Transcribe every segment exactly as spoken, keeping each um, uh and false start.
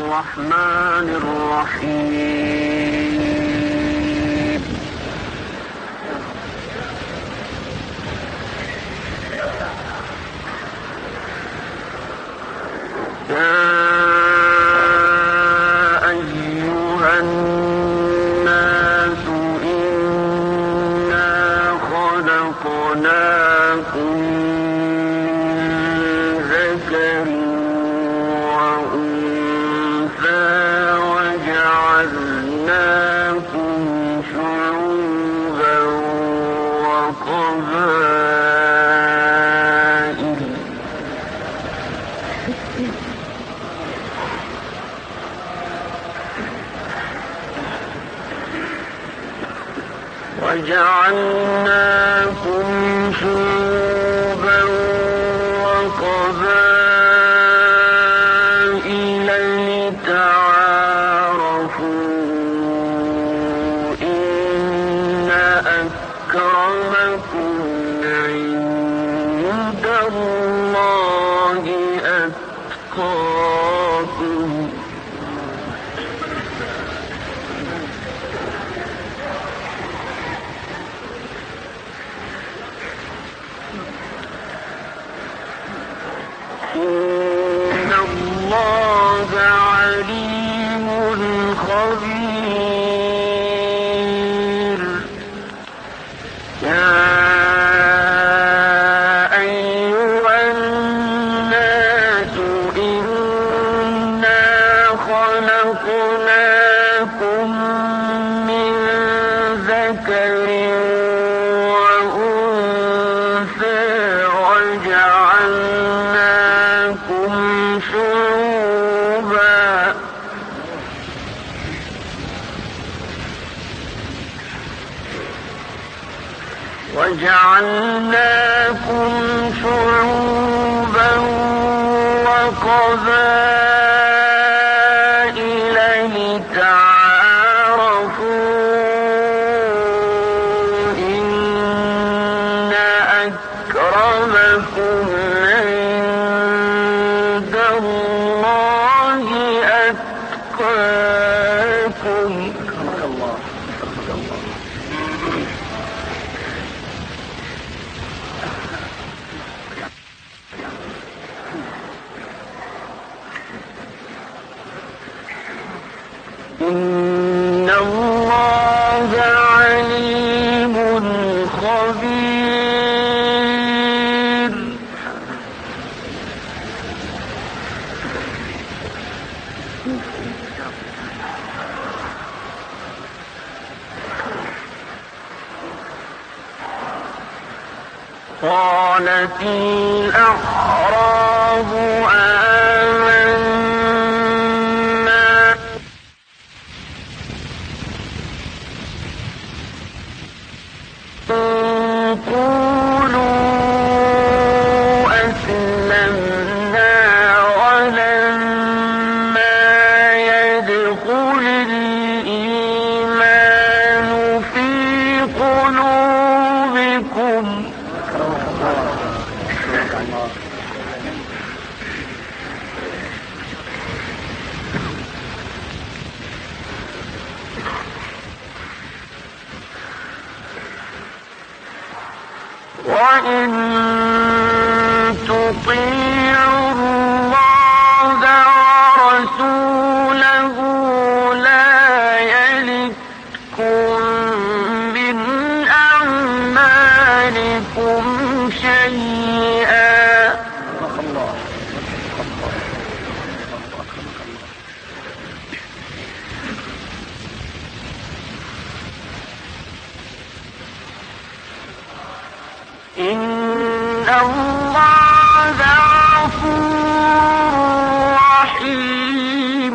الرحمن الرحيم يا أيها الناس إنا خلقناكم وجعلناكم شعوبا وقبائل لتعارفوا إن أكرمكم عند الله أتقاكم إن الله عليم خبير يا أيها الناس إنا خلقناكم من ذكر وأنثى وجعلناكم شعوبا وجعلناكم شعوبا وقبائل لتعارفوا إن أكرمكم عند الله أتقاكم إن الله عليم خبير قالت الأعراب آمنا قولوا أسلمنا ولما يدخل الإيمان في قلوبكم وإن تطيعوا الله ورسوله لا يلتكم من أعمالكم شيئا إن الله غفور رحيم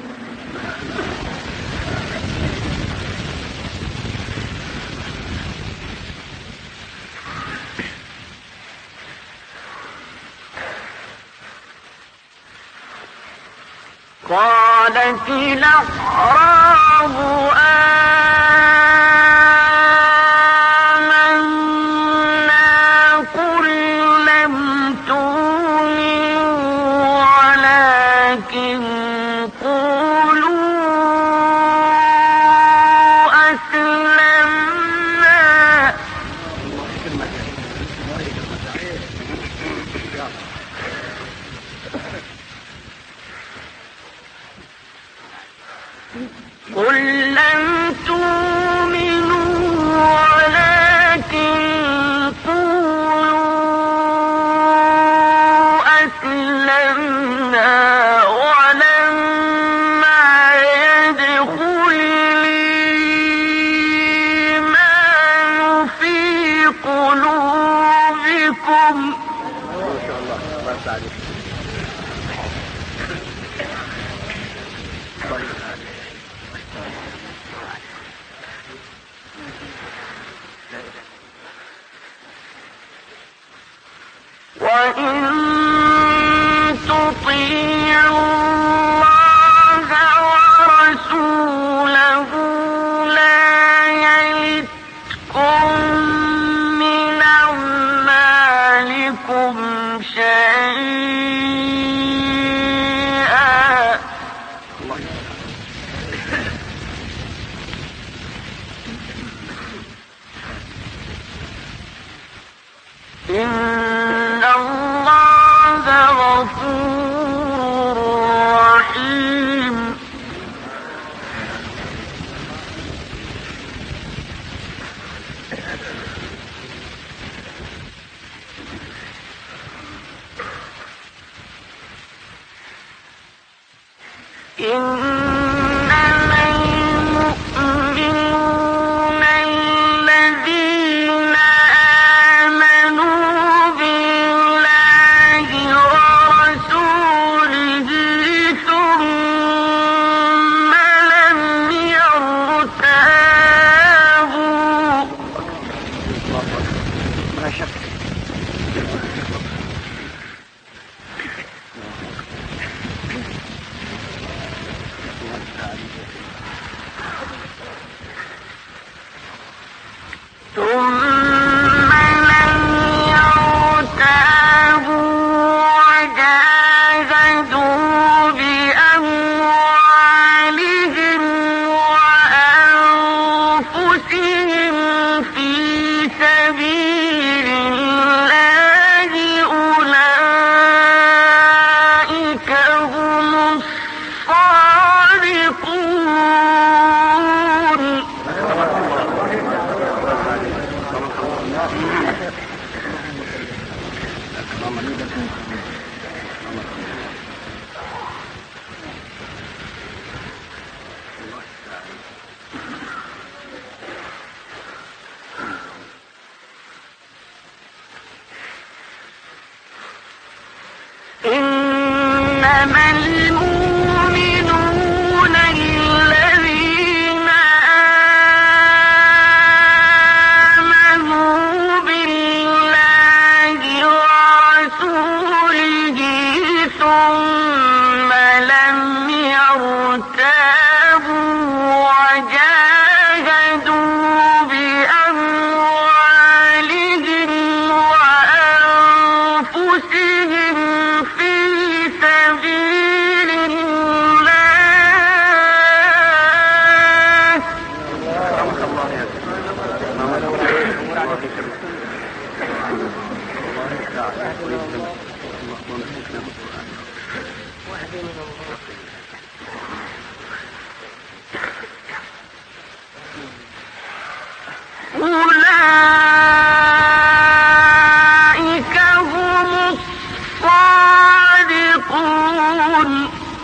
قالت الأعراب آمنا قل لم تؤمنوا ولكن قولوا قل لم تؤمنوا ولكن قولوا أسلمنا ولما يدخل الإيمان في قلوبكم. ما شاء الله بارك عليك. وإن تطيعوا الله ورسوله لا يلتكم من أعمالكم شيئا. إن الله غفور رحيم. إنما المؤمنون الذين آمنوا بالله ورسوله ثم لم يرتابوا. ما شك. ثم لم يرتابوا وجاهدوا بأموالهم وأنفسهم في سبيل الله أولئك هم الصادقون. إنما المؤمنون الذين آمنوا بالله ورسوله ثم لم يرتابوا وجاهدوا بأموالهم وأنفسهم في سبيل الله. أولئك هم الصادقون.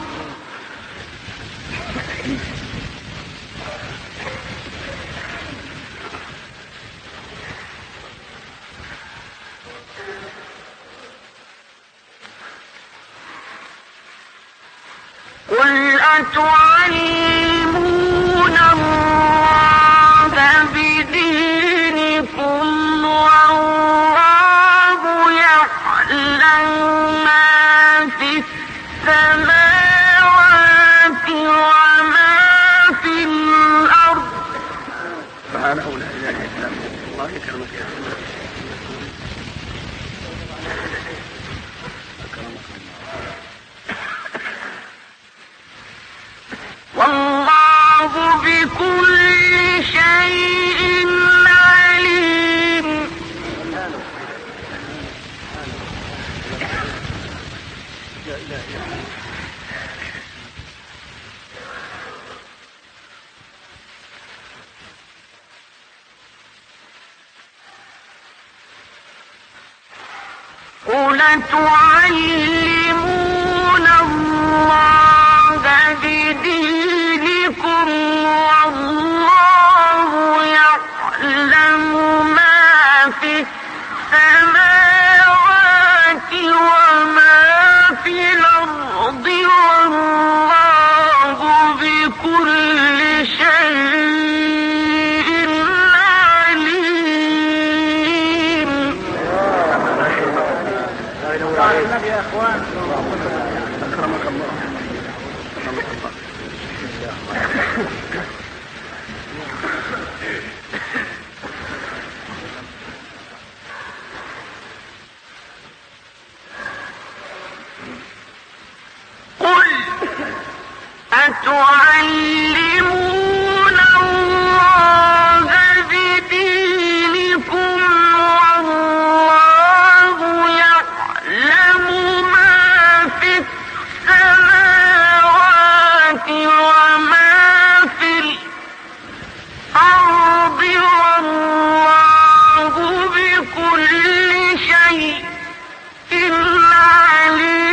قل أتعلمون الله بدينكم والله يعلم ما في السماوات وما في الأرض. سبحانه لا إله إلا هو. الله يكرمك يا أخي. والله بكل شيء عليم. لتعلمون الله بدينكم والله يعلم ما في السماوات وما في الأرض والله بكل شيء عليم. يا اخوان اكرمك الله اكرمك الله. قل أتعلمون الله بدينكم والله يعلم ما في السماوات وما في الأرض والله بكل شيء عليم.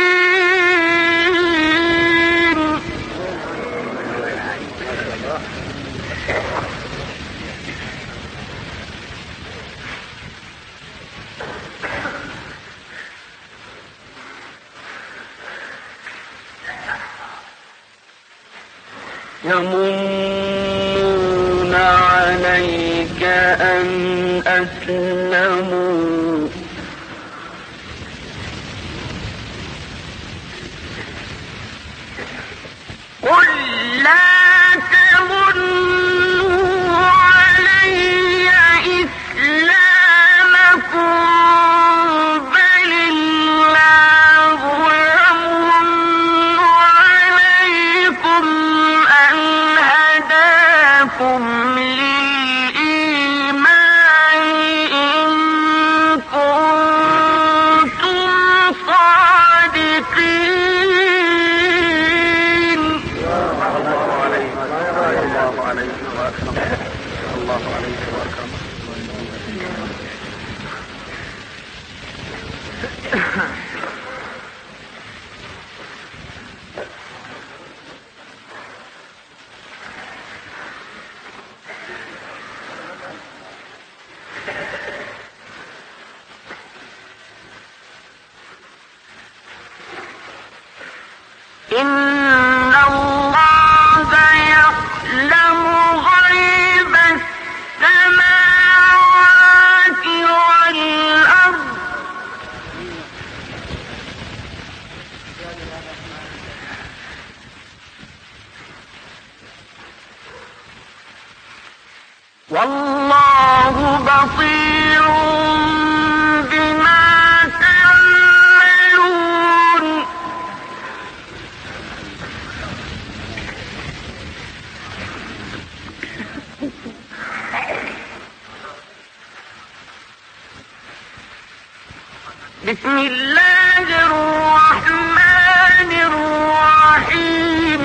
يمنون عليك أن أسلموا قل لا تمنوا علي إسلامكم بل الله يمن عليكم أن هداكم للإيمان إن كنتم صادقين. الله عليك وأكرمك. إن الله يعلم غيب السماوات والأرض والله بصير بما تعملون. بسم الله الرحمن الرحيم.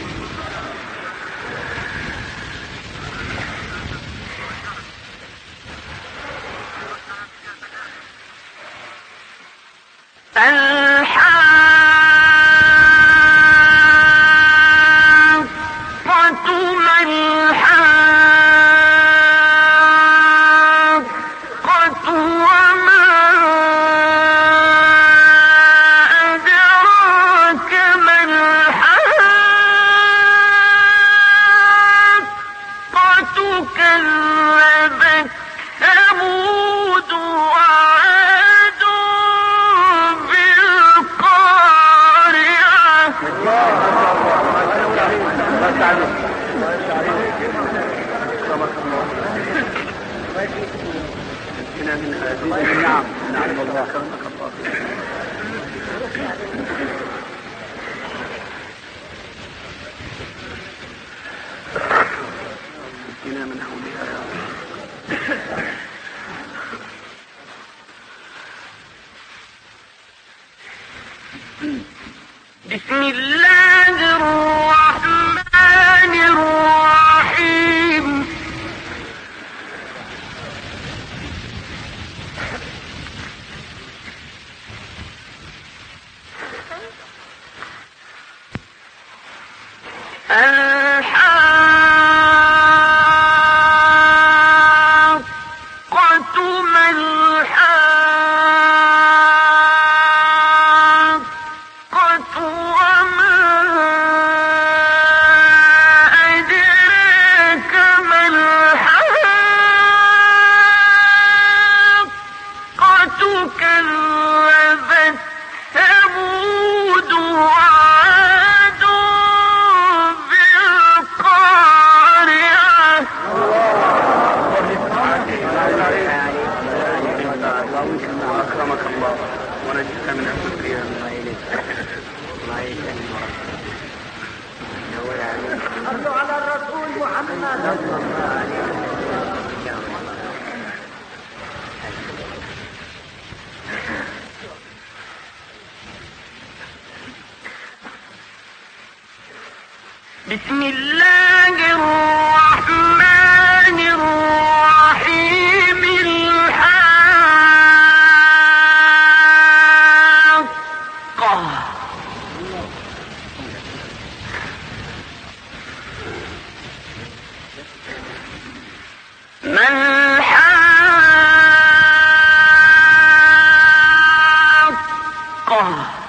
الحاقة ما الحاقة وما أدراك ما الحاقة كذبت ثمود وعاد بالقارعة. نعم نعم الله كرمك الله. مسكنا من حولها يا رب. بسم الله الرحمن الرحيم. الحاقة ما الحاقة وما أدراك ما الحاقة كذبت ثمود وعاد بالقارعة أكرمك الله ونجزك من أهل القيام. صلوا على الرسول محمد. بسم الله الرحمن الرحيم. الحاقة ما الحاقة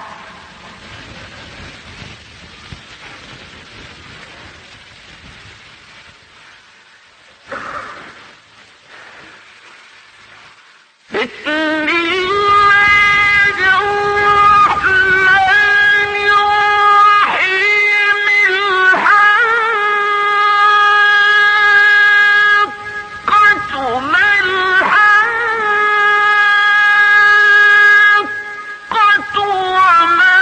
بسم الله الرحمن الرحيم. الحاقة ما الحاقة وما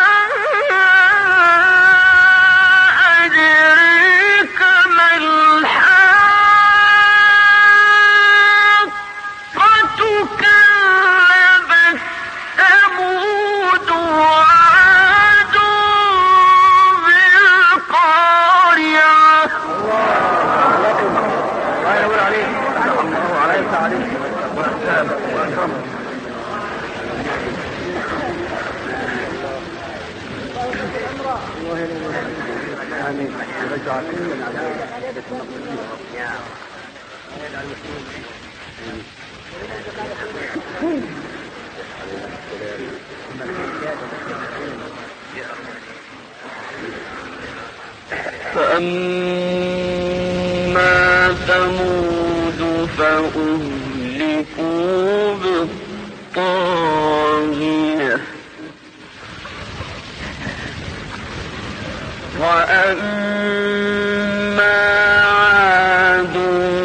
أدراك ما الحاقة كذبت ثمود وعاد بالقارعة الله ينور عليك. الله عليك عليك وأحسن وأكرمك. آمين. ورجع كلنا على عبادة فأما ثمود فأهلكوا بالطاغية وأما عاد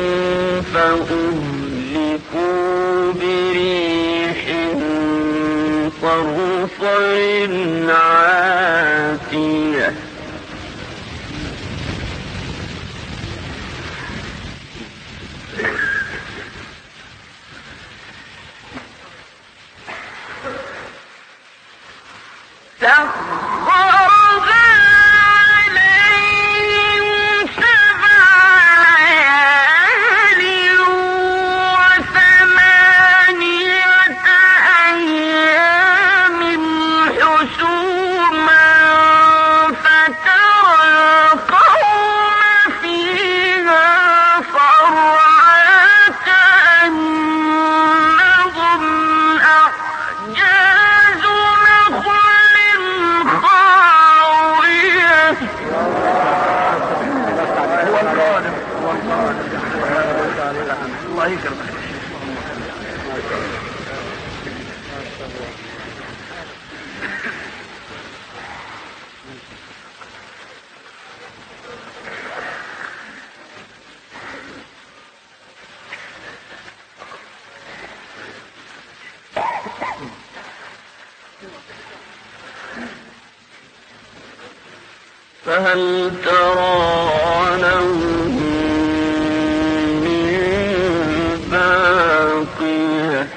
فأهلكوا بريح صرصر عاتية سخرها عليهم سبع ليال وثمانية أيام حسوما فترى القوم فيها صرعى كأنهم أعجاز نخل خاوية. هو القادم هو القادم. الله يكرمك. فهل ترى لهم من باقية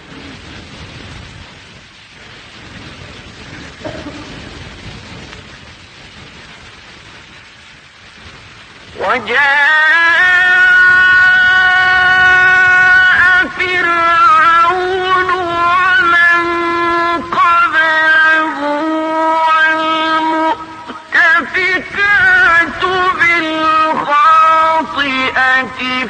وجاء فرعون ومن قبله والمؤتفكات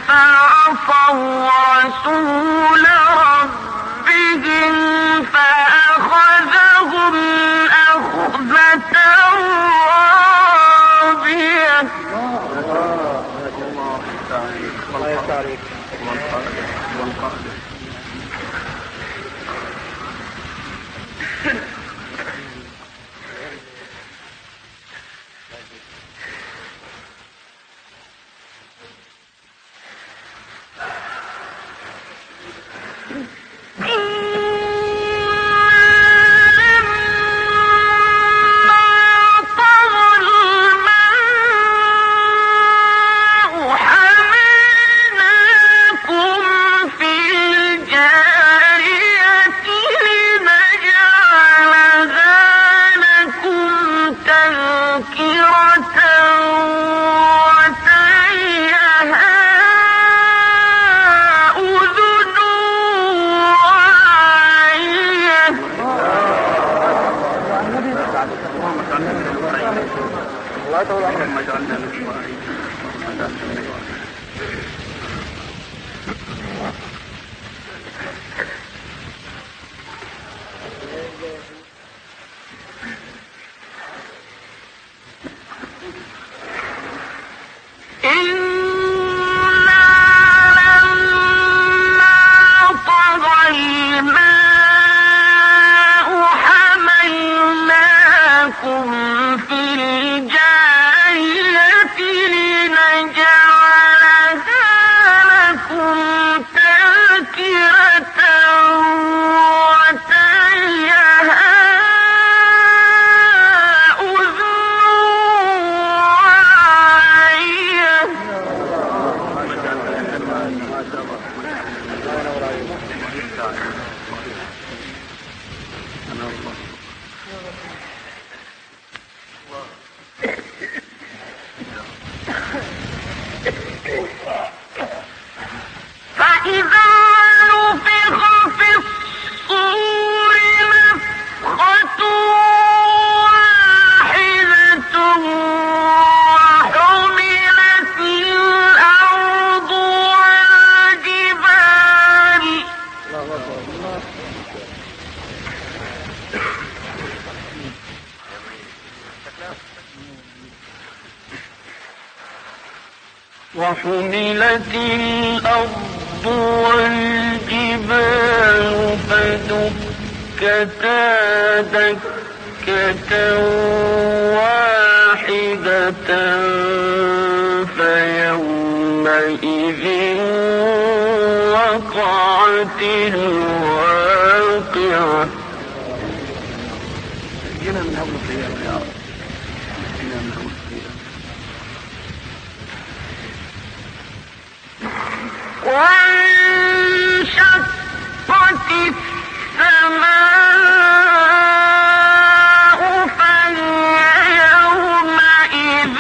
فعصوا رسول ربهم فأخذهم أخذة رابية. وحملت الأرض والجبال فدكتا دكة واحدة فيومئذ وقعت الواقعة. جينا من هول القيامة يا رب، جينا من هول القيامة. وانشقت السماء فهي يومئذ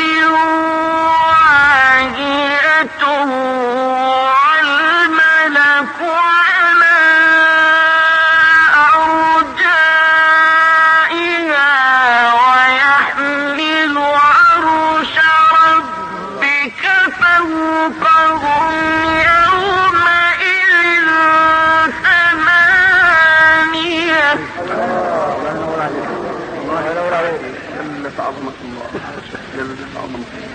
واهية والملك على أرجائها ويحمل عرش ربك فوقهم عظمة الله جلت عظمة الله.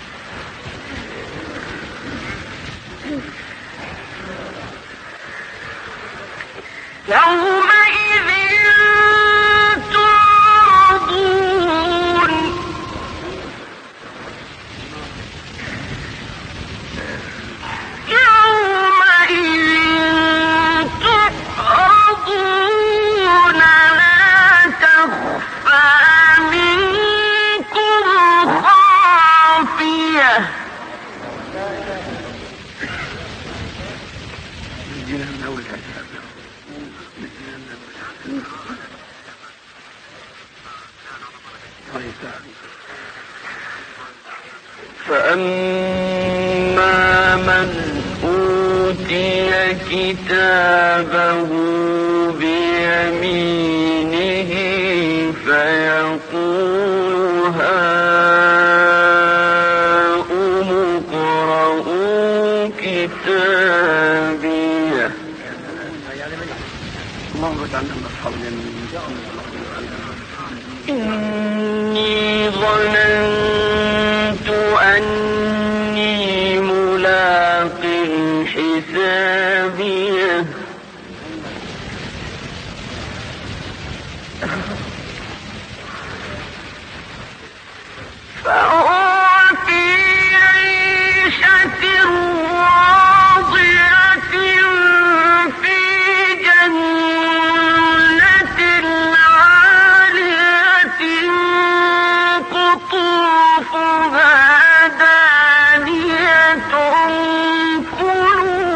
يومئذ تعرضون يومئذ تعرضون لا تخفى منكم خافية. جينا من أول الحساب فأما من أوتي كتابه بيمينه فيقول هاؤم اقرءوا كتابيه إني ظننت أني ملاق حسابيه فهو في عيشة راضية في جنة عالية قطوفها دانية كلوا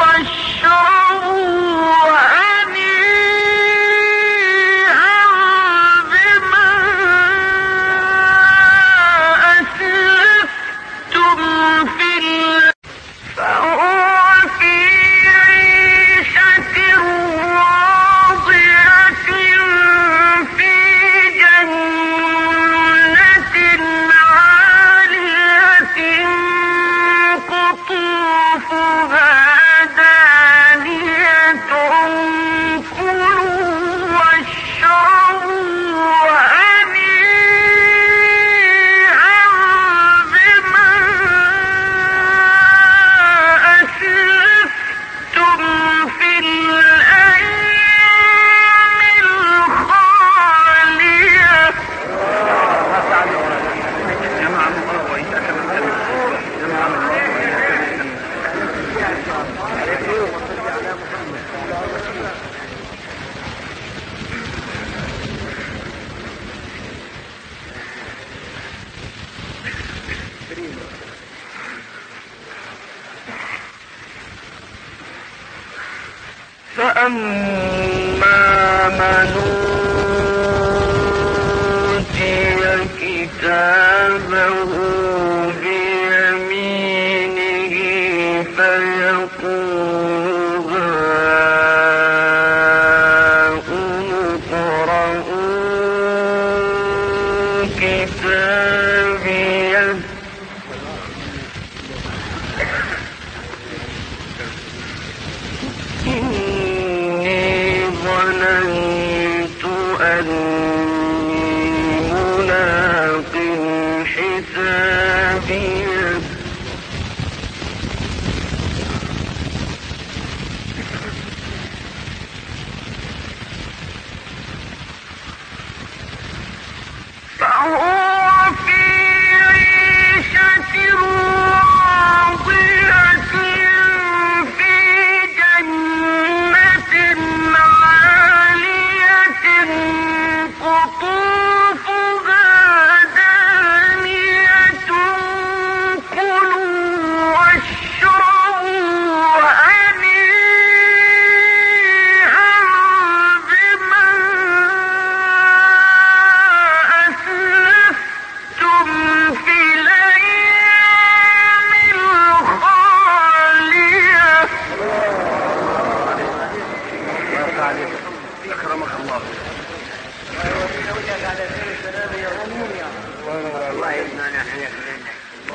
واشربوا هنيئا بما أسلفتم في فهو في عيشة راضية في جنة عالية قطوفها دانية كلوا واشربوا هنيئا بما أسلفتم في الأيام الخالية فأما من أوتي كتابه بيمينه فيقول هاؤم اقرءوا كتابيه إني ظننت أني ملاق حسابيه فهو في عيشة راضية في جنة عالية قطوفها دانية كلوا واشربوا هنيئا بما أسلفتم في الأيام الخالية أكرمك الله. الله يبنى نحن يخلينا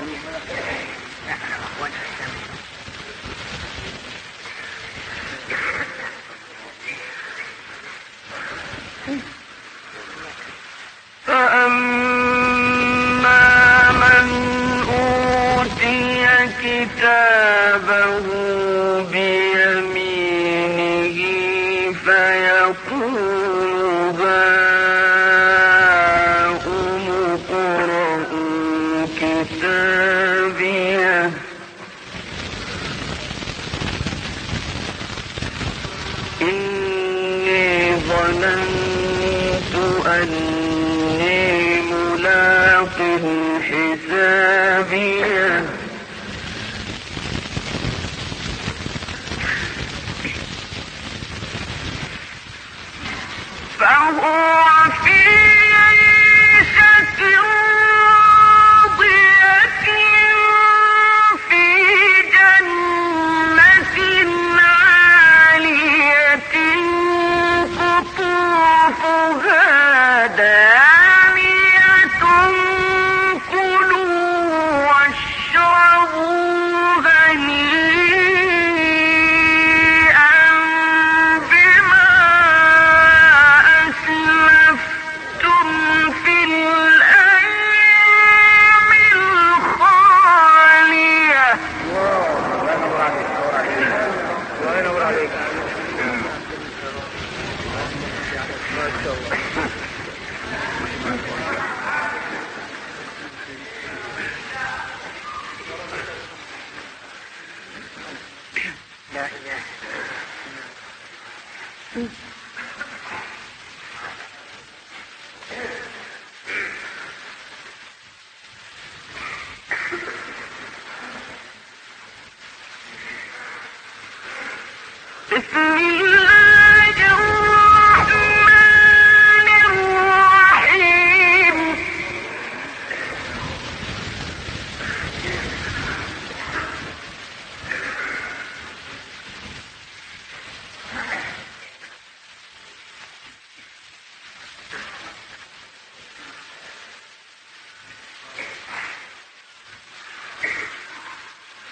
فأما من أوتي كتابه بيمينه فيقول هاؤم اقرءوا كتابيه إني ظننت أني ملاق حسابيه فهو في عيشة راضية في جنة عالية قطوفها دانية كلوا واشربوا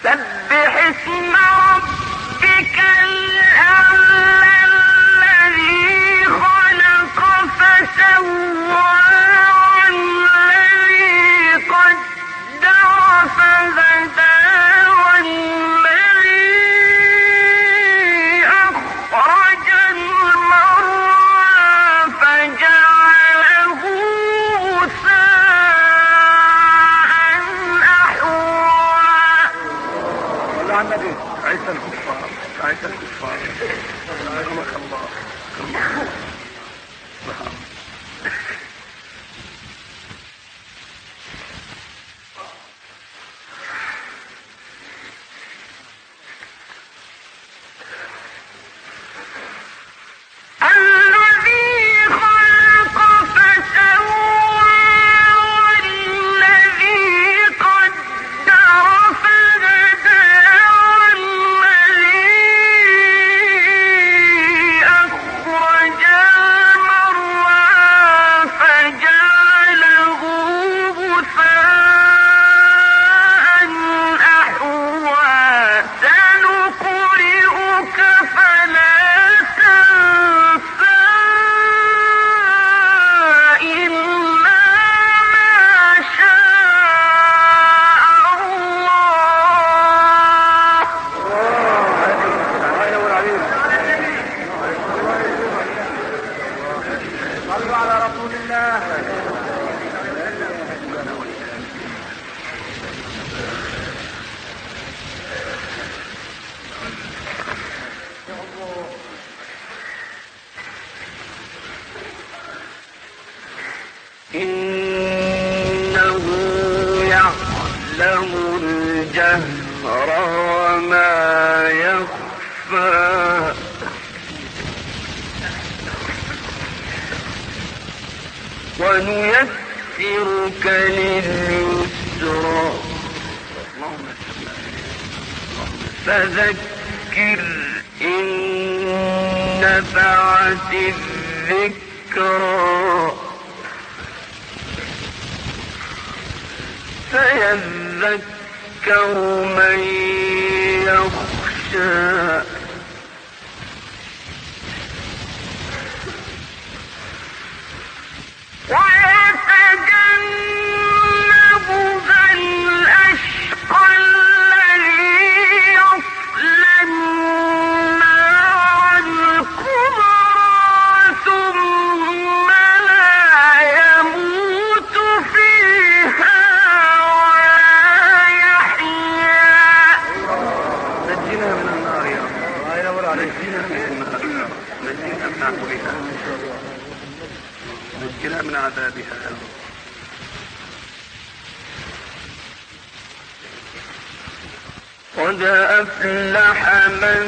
سبح اسم ربك الأعلى الذي خلق فسوى والذي قدر فهدى والذي أخرج المرعى فجعله غثاء أحوى. صلى على النبي. عيسى الكفار عيسى الكفار رحمك الله. الذي خلق فسوى والذي قدر فهدى والذي أخرج المرعى فجعله غثاء أحوى. سنقرئك فلا تنسى إلا ما شاء الله. صلوا على رسول الله. إنه يعلم الجهر وما يخفى. ونيسرك لليسرى فذكر إن نفعت الذكرى سيذكر من يخشى ويتجنبها الأشقى الذي يصلى النار الكبرى ثم لا يموت فيها ولا يحيا. نجينا من النار يا رب. الله ينور عليك. نجينا من النار. نجينا من عذابها. نجينا من عذابها يا رب. قد أفلح من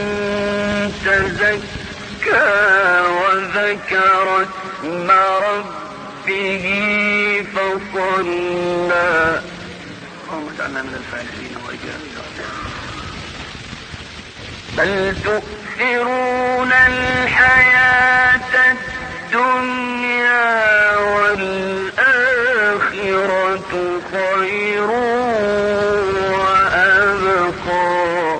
تزكى وذكر اسم ربه فصلى. اللهم اجعلنا من الفائزين وإياك. بل تؤثرون الحياة الدنيا والآخرة خير وأبقى.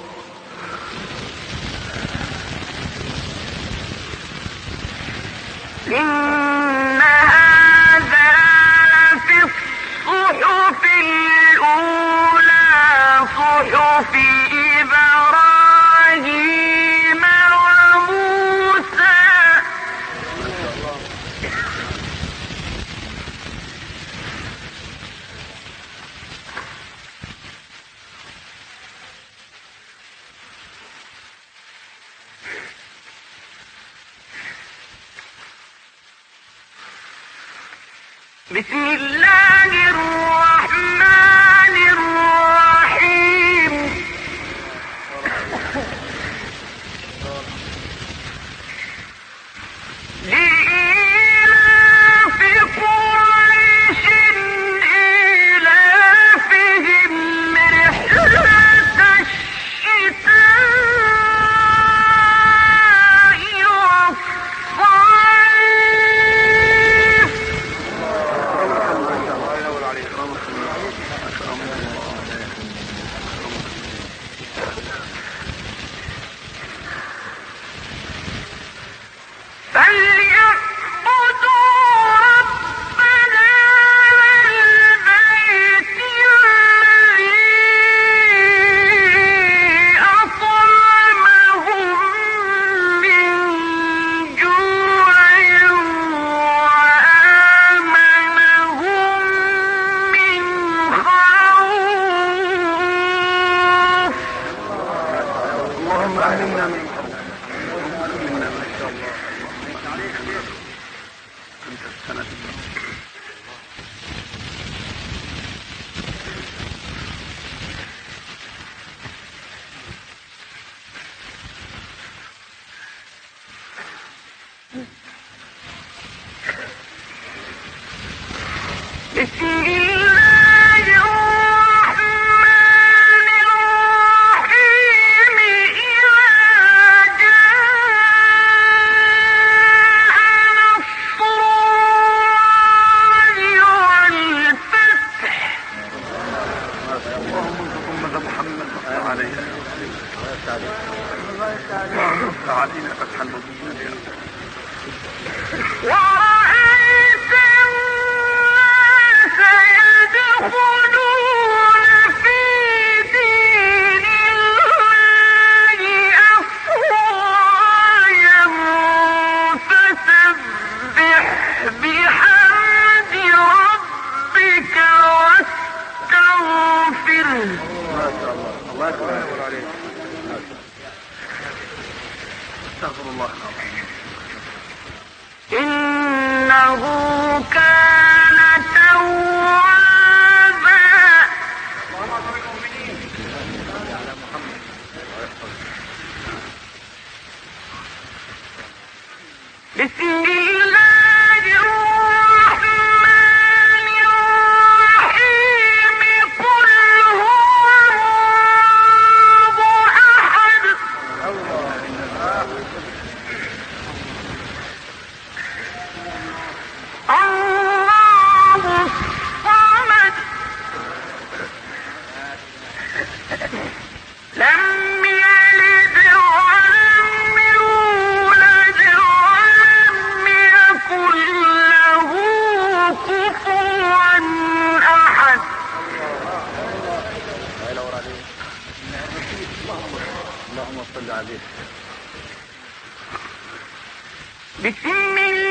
إن هذا في الصحف الأولى صحف إبراهيم وموسى. بسم الله الرحمن الرحيم. لإيلاف قريش إيلافهم رحلة الشتاء والصيف. بسم الله الرحمن الرحيم إذا جاء نصر الله والفتح. اللهم انصر أمة محمد عليها اللهم افتح علينا فتحا مبينا يا رب. ورأيت الناس يدخلون في دين الله أفواجا فسبح بحمد ربك واستغفره. ما شاء الله الله أكبر عليك. استغفر الله العظيم إنه كان توابا. بسم الله الرحمن الرحيم قل هو الله أحد الله الصمد لم يلد ولم يولد ولم يكن له كفوا أحد. اللهم صل عليه. بسم الله